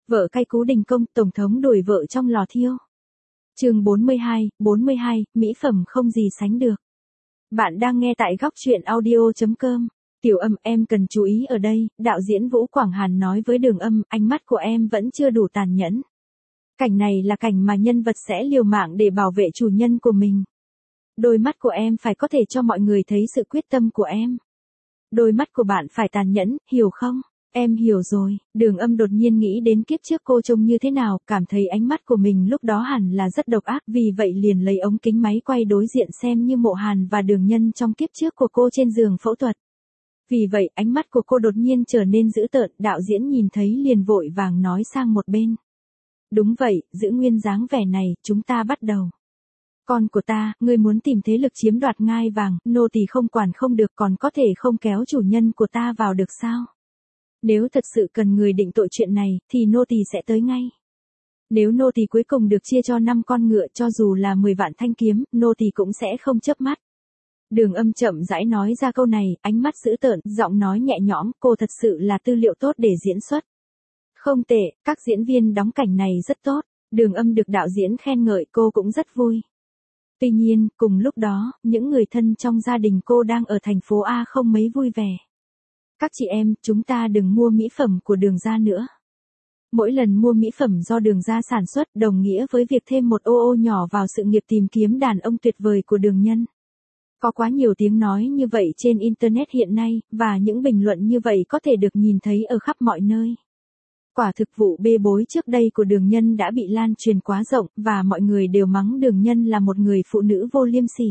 Vợ cay cú đình công, tổng thống đuổi vợ trong lò thiêu. Chương 42, mỹ phẩm không gì sánh được. Bạn đang nghe tại góc truyện audio.com. Tiểu Âm, em cần chú ý ở đây, đạo diễn Vũ Quảng Hàn nói với Đường Âm, ánh mắt của em vẫn chưa đủ tàn nhẫn. Cảnh này là cảnh mà nhân vật sẽ liều mạng để bảo vệ chủ nhân của mình. Đôi mắt của em phải có thể cho mọi người thấy sự quyết tâm của em. Đôi mắt của bạn phải tàn nhẫn, hiểu không? Em hiểu rồi. Đường Âm đột nhiên nghĩ đến kiếp trước cô trông như thế nào, cảm thấy ánh mắt của mình lúc đó hẳn là rất độc ác, vì vậy liền lấy ống kính máy quay đối diện xem như Mộ Hàn và Đường Nhân trong kiếp trước của cô trên giường phẫu thuật. Vì vậy ánh mắt của cô đột nhiên trở nên dữ tợn, đạo diễn nhìn thấy liền vội vàng nói sang một bên. Đúng vậy, giữ nguyên dáng vẻ này, chúng ta bắt đầu. Con của ta, ngươi muốn tìm thế lực chiếm đoạt ngai vàng, nô tỳ không quản không được, còn có thể không kéo chủ nhân của ta vào được sao? Nếu thật sự cần người định tội chuyện này, thì nô tỳ sẽ tới ngay. Nếu nô tỳ cuối cùng được chia cho 5 con ngựa, cho dù là 10 vạn thanh kiếm, nô tỳ cũng sẽ không chớp mắt. Đường Âm chậm rãi nói ra câu này, ánh mắt dữ tợn, giọng nói nhẹ nhõm, cô thật sự là tư liệu tốt để diễn xuất. Không tệ, các diễn viên đóng cảnh này rất tốt. Đường Âm được đạo diễn khen ngợi, cô cũng rất vui. Tuy nhiên, cùng lúc đó, những người thân trong gia đình cô đang ở thành phố A không mấy vui vẻ. Các chị em, chúng ta đừng mua mỹ phẩm của Đường gia nữa. Mỗi lần mua mỹ phẩm do Đường gia sản xuất đồng nghĩa với việc thêm một ô nhỏ vào sự nghiệp tìm kiếm đàn ông tuyệt vời của Đường Nhân. Có quá nhiều tiếng nói như vậy trên Internet hiện nay, và những bình luận như vậy có thể được nhìn thấy ở khắp mọi nơi. Quả thực vụ bê bối trước đây của Đường Nhân đã bị lan truyền quá rộng, và mọi người đều mắng Đường Nhân là một người phụ nữ vô liêm sỉ.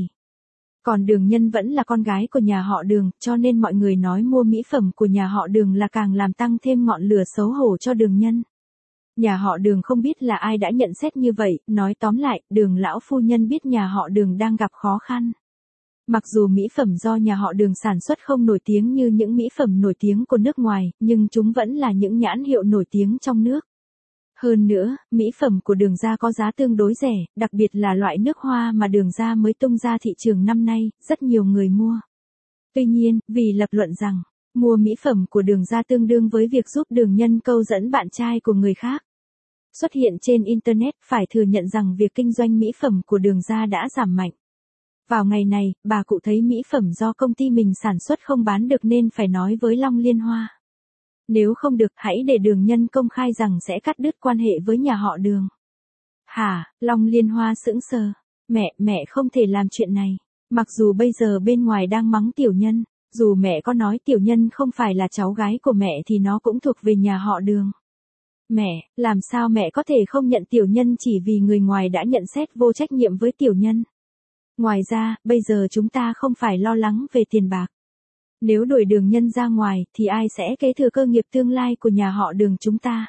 Còn Đường Nhân vẫn là con gái của nhà họ Đường, cho nên mọi người nói mua mỹ phẩm của nhà họ Đường là càng làm tăng thêm ngọn lửa xấu hổ cho Đường Nhân. Nhà họ Đường không biết là ai đã nhận xét như vậy, nói tóm lại, Đường lão phu nhân biết nhà họ Đường đang gặp khó khăn. Mặc dù mỹ phẩm do nhà họ Đường sản xuất không nổi tiếng như những mỹ phẩm nổi tiếng của nước ngoài, nhưng chúng vẫn là những nhãn hiệu nổi tiếng trong nước. Hơn nữa, mỹ phẩm của Đường gia có giá tương đối rẻ, đặc biệt là loại nước hoa mà Đường gia mới tung ra thị trường năm nay, rất nhiều người mua. Tuy nhiên, vì lập luận rằng, mua mỹ phẩm của Đường gia tương đương với việc giúp Đường Nhân câu dẫn bạn trai của người khác. Xuất hiện trên Internet, phải thừa nhận rằng việc kinh doanh mỹ phẩm của Đường gia đã giảm mạnh. Vào ngày này, bà cụ thấy mỹ phẩm do công ty mình sản xuất không bán được nên phải nói với Long Liên Hoa. Nếu không được, hãy để Đường Nhân công khai rằng sẽ cắt đứt quan hệ với nhà họ Đường. Hả? Long Liên Hoa sững sờ. Mẹ không thể làm chuyện này. Mặc dù bây giờ bên ngoài đang mắng Tiểu Nhân, dù mẹ có nói Tiểu Nhân không phải là cháu gái của mẹ thì nó cũng thuộc về nhà họ Đường. Mẹ, làm sao mẹ có thể không nhận Tiểu Nhân chỉ vì người ngoài đã nhận xét vô trách nhiệm với Tiểu Nhân? Ngoài ra, bây giờ chúng ta không phải lo lắng về tiền bạc. Nếu đuổi Đường Nhân ra ngoài, thì ai sẽ kế thừa cơ nghiệp tương lai của nhà họ Đường chúng ta?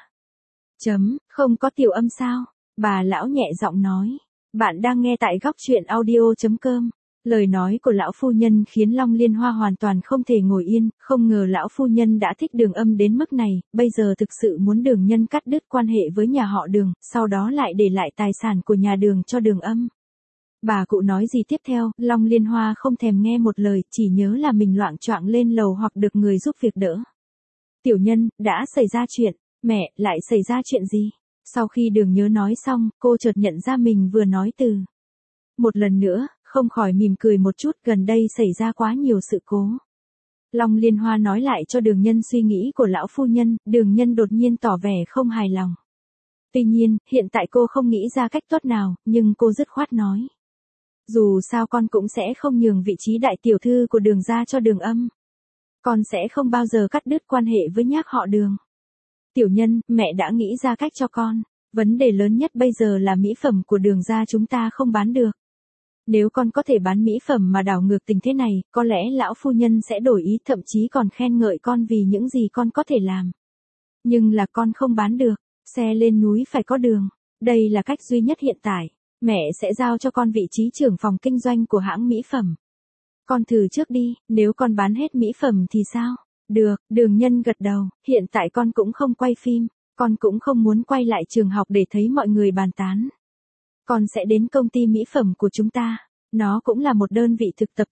Không có Tiểu Âm sao? Bà lão nhẹ giọng nói. Bạn đang nghe tại góc truyện audio.com. Lời nói của lão phu nhân khiến Long Liên Hoa hoàn toàn không thể ngồi yên, không ngờ lão phu nhân đã thích Đường Âm đến mức này, bây giờ thực sự muốn Đường Nhân cắt đứt quan hệ với nhà họ Đường, sau đó lại để lại tài sản của nhà Đường cho Đường Âm. Bà cụ nói gì tiếp theo, Long Liên Hoa không thèm nghe một lời, chỉ nhớ là mình loạng choạng lên lầu hoặc được người giúp việc đỡ. Tiểu Nhân, đã xảy ra chuyện. Mẹ, lại xảy ra chuyện gì? Sau khi Đường Nhớ nói xong, cô chợt nhận ra mình vừa nói từ. Một lần nữa, không khỏi mỉm cười một chút, gần đây xảy ra quá nhiều sự cố. Long Liên Hoa nói lại cho Đường Nhân suy nghĩ của lão phu nhân, Đường Nhân đột nhiên tỏ vẻ không hài lòng. Tuy nhiên, hiện tại cô không nghĩ ra cách tốt nào, nhưng cô dứt khoát nói. Dù sao con cũng sẽ không nhường vị trí đại tiểu thư của Đường gia cho Đường Âm. Con sẽ không bao giờ cắt đứt quan hệ với nhác họ Đường. Tiểu Nhân, mẹ đã nghĩ ra cách cho con. Vấn đề lớn nhất bây giờ là mỹ phẩm của Đường gia chúng ta không bán được. Nếu con có thể bán mỹ phẩm mà đảo ngược tình thế này, có lẽ lão phu nhân sẽ đổi ý, thậm chí còn khen ngợi con vì những gì con có thể làm. Nhưng là con không bán được, xe lên núi phải có đường. Đây là cách duy nhất hiện tại. Mẹ sẽ giao cho con vị trí trưởng phòng kinh doanh của hãng mỹ phẩm. Con thử trước đi, nếu con bán hết mỹ phẩm thì sao? Được, Đường Nhân gật đầu, hiện tại con cũng không quay phim, con cũng không muốn quay lại trường học để thấy mọi người bàn tán. Con sẽ đến công ty mỹ phẩm của chúng ta, nó cũng là một đơn vị thực tập tốt.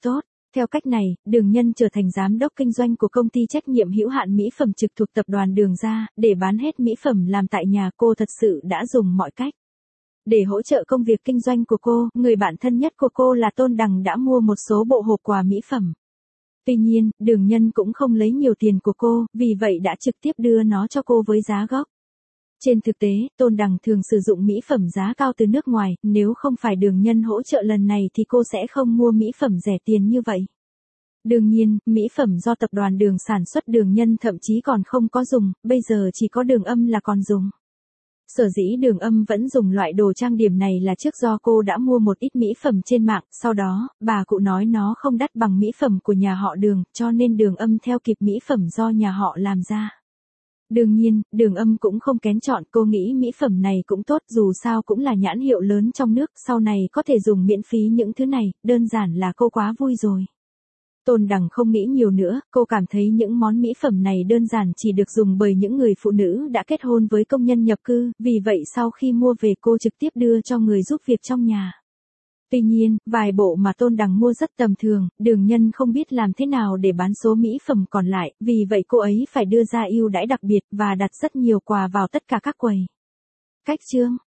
Theo cách này, Đường Nhân trở thành giám đốc kinh doanh của công ty trách nhiệm hữu hạn mỹ phẩm trực thuộc tập đoàn Đường ra, để bán hết mỹ phẩm làm tại nhà. Cô thật sự đã dùng mọi cách để hỗ trợ công việc kinh doanh của cô. Người bạn thân nhất của cô là Tôn Đằng đã mua một số bộ hộp quà mỹ phẩm. Tuy nhiên, Đường Nhân cũng không lấy nhiều tiền của cô, vì vậy đã trực tiếp đưa nó cho cô với giá gốc. Trên thực tế, Tôn Đằng thường sử dụng mỹ phẩm giá cao từ nước ngoài, nếu không phải Đường Nhân hỗ trợ lần này thì cô sẽ không mua mỹ phẩm rẻ tiền như vậy. Đương nhiên, mỹ phẩm do tập đoàn Đường sản xuất Đường Nhân thậm chí còn không có dùng, bây giờ chỉ có Đường Âm là còn dùng. Sở dĩ Đường Âm vẫn dùng loại đồ trang điểm này là trước do cô đã mua một ít mỹ phẩm trên mạng, sau đó, bà cụ nói nó không đắt bằng mỹ phẩm của nhà họ Đường, cho nên Đường Âm theo kịp mỹ phẩm do nhà họ làm ra. Đương nhiên, Đường Âm cũng không kén chọn, cô nghĩ mỹ phẩm này cũng tốt, dù sao cũng là nhãn hiệu lớn trong nước, sau này có thể dùng miễn phí những thứ này, đơn giản là cô quá vui rồi. Tôn Đằng không nghĩ nhiều nữa, cô cảm thấy những món mỹ phẩm này đơn giản chỉ được dùng bởi những người phụ nữ đã kết hôn với công nhân nhập cư, vì vậy sau khi mua về cô trực tiếp đưa cho người giúp việc trong nhà. Tuy nhiên, vài bộ mà Tôn Đằng mua rất tầm thường, Đường Nhân không biết làm thế nào để bán số mỹ phẩm còn lại, vì vậy cô ấy phải đưa ra ưu đãi đặc biệt và đặt rất nhiều quà vào tất cả các quầy. Cách chương